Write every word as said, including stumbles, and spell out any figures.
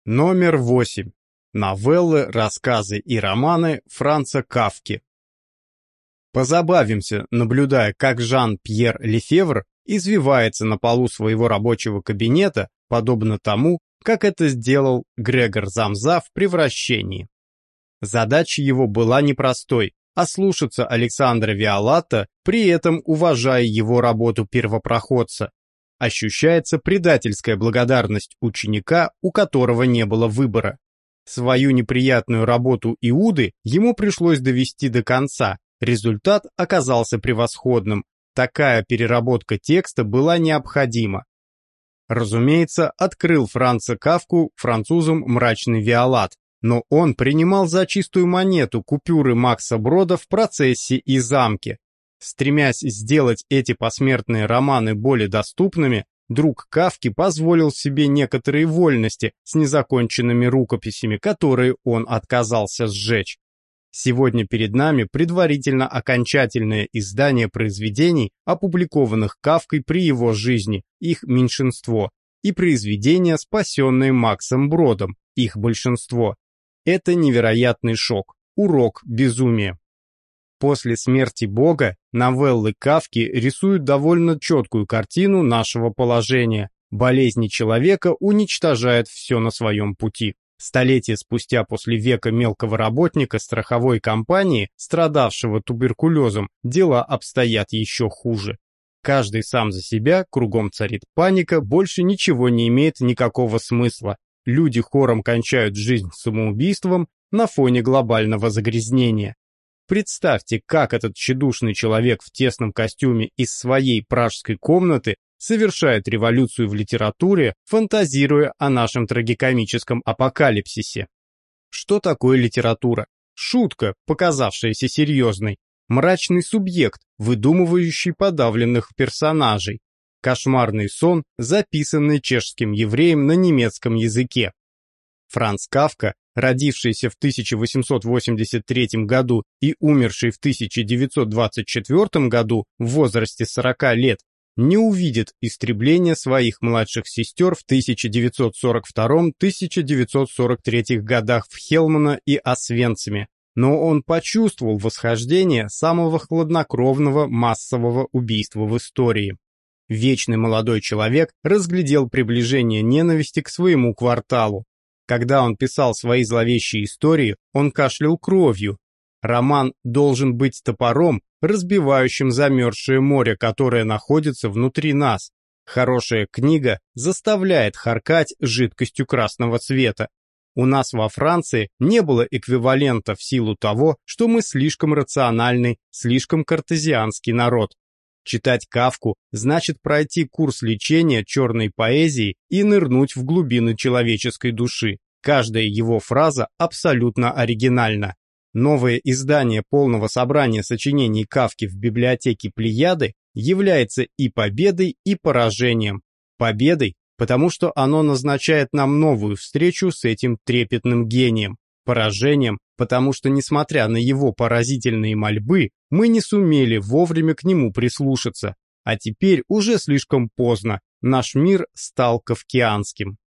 Номер восемь. Новеллы, рассказы и романы Франца Кафки. Позабавимся, наблюдая, как Жан-Пьер Лефевр извивается на полу своего рабочего кабинета, подобно тому, как это сделал Грегор Замза в «Превращении». Задача его была непростой – ослушаться Александра Виолатта, при этом уважая его работу первопроходца. Ощущается предательская благодарность ученика, у которого не было выбора. Свою неприятную работу Иуды ему пришлось довести до конца, результат оказался превосходным, такая переработка текста была необходима. Разумеется, открыл Франца Кафку французом мрачный Виолат, но он принимал за чистую монету купюры Макса Брода в «Процессе и замке». Стремясь сделать эти посмертные романы более доступными, друг Кафки позволил себе некоторые вольности с незаконченными рукописями, которые он отказался сжечь. Сегодня перед нами предварительно окончательное издание произведений, опубликованных Кафкой при его жизни, их меньшинство, и произведения, спасенные Максом Бродом, их большинство. Это невероятный шок, урок безумия. После смерти Бога новеллы Кафки рисуют довольно четкую картину нашего положения. Болезни человека уничтожают все на своем пути. Столетия спустя после века мелкого работника страховой компании, страдавшего туберкулезом, дела обстоят еще хуже. Каждый сам за себя, кругом царит паника, больше ничего не имеет никакого смысла. Люди хором кончают жизнь самоубийством на фоне глобального загрязнения. Представьте, как этот тщедушный человек в тесном костюме из своей пражской комнаты совершает революцию в литературе, фантазируя о нашем трагикомическом апокалипсисе. Что такое литература? Шутка, показавшаяся серьезной. Мрачный субъект, выдумывающий подавленных персонажей. Кошмарный сон, записанный чешским евреем на немецком языке. Франц Кафка, родившийся в тысяча восемьсот восемьдесят третьем году и умерший в тысяча девятьсот двадцать четвёртом году в возрасте сорока лет, не увидит истребления своих младших сестер в тысяча девятьсот сорок втором — тысяча девятьсот сорок третьем годах в Хелмано и Освенциме, но он почувствовал восхождение самого хладнокровного массового убийства в истории. Вечный молодой человек разглядел приближение ненависти к своему кварталу. Когда он писал свои зловещие истории, он кашлял кровью. Роман должен быть топором, разбивающим замерзшее море, которое находится внутри нас. Хорошая книга заставляет харкать жидкостью красного цвета. У нас во Франции не было эквивалента в силу того, что мы слишком рациональный, слишком картезианский народ. Читать Кафку значит пройти курс лечения черной поэзии и нырнуть в глубины человеческой души. Каждая его фраза абсолютно оригинальна. Новое издание полного собрания сочинений Кафки в библиотеке Плеяды является и победой, и поражением. Победой, потому что оно назначает нам новую встречу с этим трепетным гением. Поражением, потому что, несмотря на его поразительные мольбы, мы не сумели вовремя к нему прислушаться. А теперь уже слишком поздно, наш мир стал кафкианским.